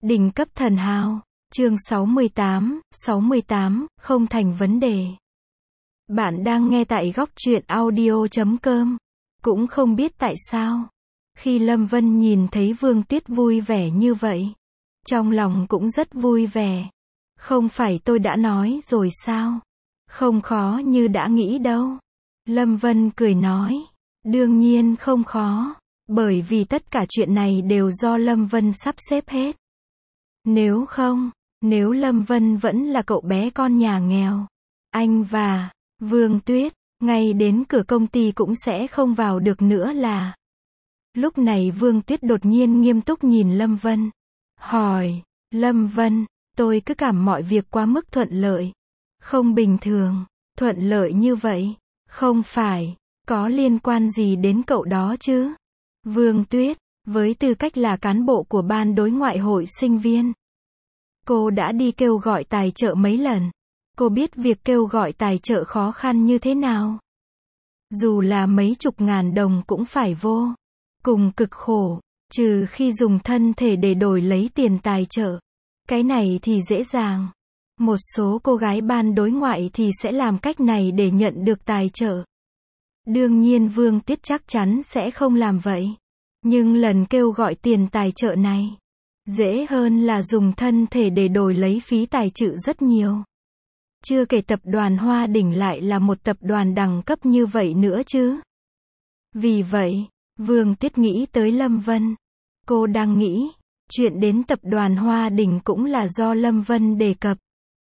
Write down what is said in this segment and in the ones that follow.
Đỉnh cấp thần hào. Chương 68, không thành vấn đề. Bạn đang nghe tại góc truyện audio.com. Cũng không biết tại sao, khi Lâm Vân nhìn thấy Vương Tuyết vui vẻ như vậy, trong lòng cũng rất vui vẻ. Không phải tôi đã nói rồi sao? Không khó như đã nghĩ đâu. Lâm Vân cười nói. Đương nhiên không khó, bởi vì tất cả chuyện này đều do Lâm Vân sắp xếp hết. Nếu Lâm Vân vẫn là cậu bé con nhà nghèo, anh và Vương Tuyết, ngay đến cửa công ty cũng sẽ không vào được nữa là. Lúc này Vương Tuyết đột nhiên nghiêm túc nhìn Lâm Vân. Hỏi, Lâm Vân, tôi cứ cảm mọi việc quá mức thuận lợi. Không bình thường, thuận lợi như vậy, không phải, có liên quan gì đến cậu đó chứ? Vương Tuyết, với tư cách là cán bộ của ban đối ngoại hội sinh viên, cô đã đi kêu gọi tài trợ mấy lần. Cô biết việc kêu gọi tài trợ khó khăn như thế nào. Dù là mấy chục ngàn đồng cũng phải vô cùng cực khổ, trừ khi dùng thân thể để đổi lấy tiền tài trợ. Cái này thì dễ dàng. Một số cô gái ban đối ngoại thì sẽ làm cách này để nhận được tài trợ. Đương nhiên Vương Tuyết chắc chắn sẽ không làm vậy. Nhưng lần kêu gọi tiền tài trợ này, dễ hơn là dùng thân thể để đổi lấy phí tài trợ rất nhiều. Chưa kể tập đoàn Hoa Đỉnh lại là một tập đoàn đẳng cấp như vậy nữa chứ. Vì vậy, Vương Tuyết nghĩ tới Lâm Vân. Cô đang nghĩ, chuyện đến tập đoàn Hoa Đỉnh cũng là do Lâm Vân đề cập.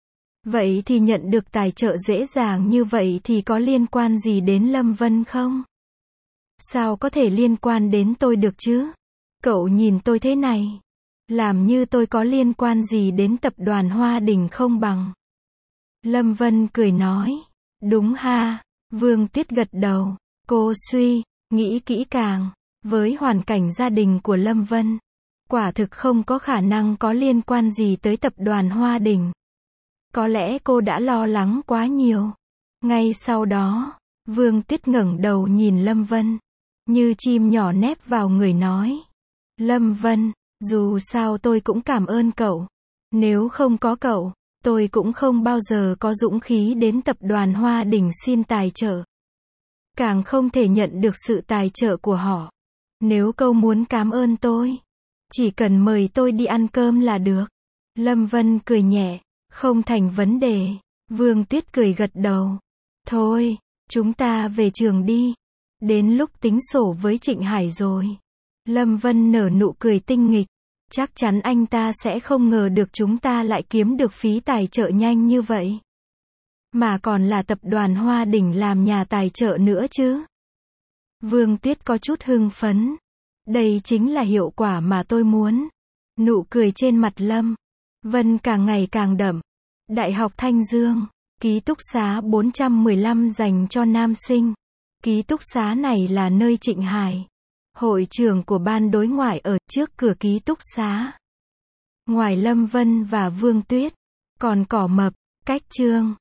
Vậy thì nhận được tài trợ dễ dàng như vậy thì có liên quan gì đến Lâm Vân không? Sao có thể liên quan đến tôi được chứ? Cậu nhìn tôi thế này, làm như tôi có liên quan gì đến tập đoàn Hoa Đỉnh không bằng. Lâm Vân cười nói. Đúng ha. Vương Tuyết gật đầu. Cô suy nghĩ kỹ càng. Với hoàn cảnh gia đình của Lâm Vân, quả thực không có khả năng có liên quan gì tới tập đoàn Hoa Đỉnh. Có lẽ cô đã lo lắng quá nhiều. Ngay sau đó, Vương Tuyết ngẩng đầu nhìn Lâm Vân, như chim nhỏ nép vào người nói. Lâm Vân, dù sao tôi cũng cảm ơn cậu. Nếu không có cậu, tôi cũng không bao giờ có dũng khí đến tập đoàn Hoa Đỉnh xin tài trợ. Càng không thể nhận được sự tài trợ của họ. Nếu cậu muốn cảm ơn tôi, chỉ cần mời tôi đi ăn cơm là được. Lâm Vân cười nhẹ. Không thành vấn đề. Vương Tuyết cười gật đầu. Thôi, chúng ta về trường đi. Đến lúc tính sổ với Trịnh Hải rồi. Lâm Vân nở nụ cười tinh nghịch. Chắc chắn anh ta sẽ không ngờ được chúng ta lại kiếm được phí tài trợ nhanh như vậy. Mà còn là tập đoàn Hoa Đỉnh làm nhà tài trợ nữa chứ. Vương Tuyết có chút hưng phấn. Đây chính là hiệu quả mà tôi muốn. Nụ cười trên mặt Lâm Vân càng ngày càng đậm. Đại học Thanh Dương, ký túc xá 415 dành cho nam sinh. Ký túc xá này là nơi Trịnh Hải, hội trưởng của ban đối ngoại ở trước cửa ký túc xá. Ngoài Lâm Vân và Vương Tuyết, còn Cỏ Mập, Cách Trương,